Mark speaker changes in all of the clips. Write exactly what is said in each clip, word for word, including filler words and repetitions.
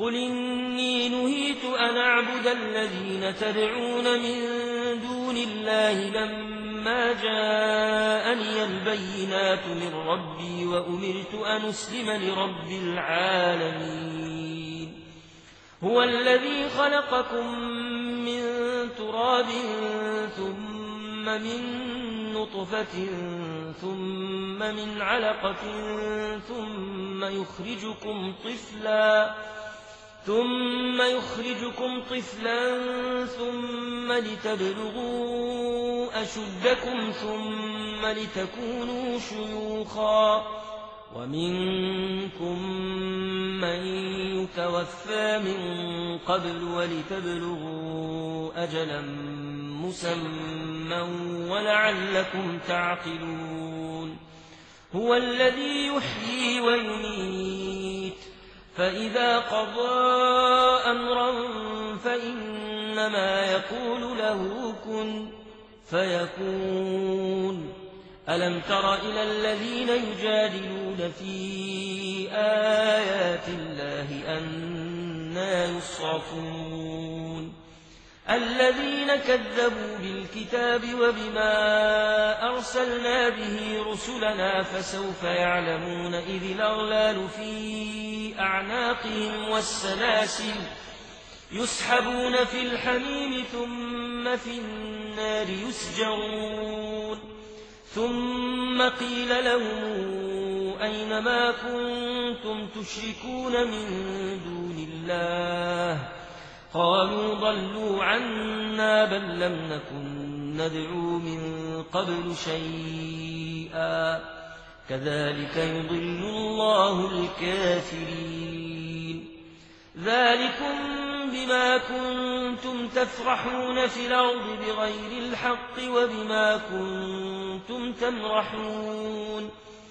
Speaker 1: قل إني نهيت أن أعبد الذين تدعون من دون الله لما جاءني البينات من ربي وأمرت أن أسلم لرب العالمين هو الذي خلقكم من تراب ثم من نطفة ثم من علقة ثم يخرجكم طفلا ثم يخرجكم طفلا ثم لتبلغوا أشدكم ثم لتكونوا شيوخا ومنكم من يتوفى من قبل ولتبلغوا أجلا مسمى ولعلكم تعقلون هو الذي يحيي ويميت فإذا قضى أمرا فإنما يقول له كن فيكون ألم تر إلى الذين يجادلون في آيات الله أنى يصرفون الذين كذبوا بالكتاب وبما أرسلنا به رسلنا فسوف يعلمون إذ الأغلال في أعناقهم والسلاسل يسحبون في الحميم ثم في النار يسجرون ثم قيل لهم أين ما كنتم تشركون من دون الله قالوا ضلوا عنا بل لم نكن ندعو من قبل شيئا كذلك يضل الله الكافرين ذلكم بما كنتم تفرحون في الأرض بغير الحق وبما كنتم تمرحون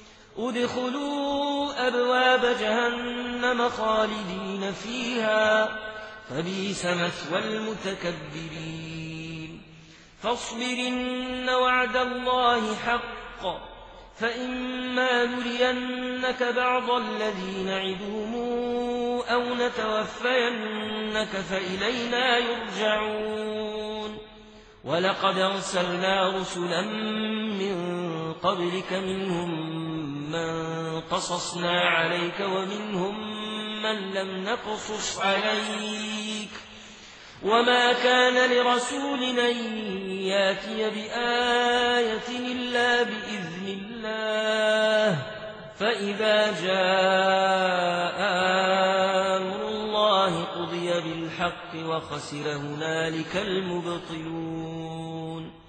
Speaker 1: ادخلوا أبواب جهنم خالدين فيها فبئس مثوى المتكبرين فاصبر إن وعد الله حق فإما نرينك بعض الذي نعدهم أو نتوفينك فإلينا يرجعون ولقد أرسلنا رسلا من قبلك منهم من قصصنا عليك ومنهم من لم نقصص عليك وما كان لرسول أن ياتي بآية إلا بإذن الله فإذا جاء أمر الله قضي بالحق وخسر هنالك المبطلون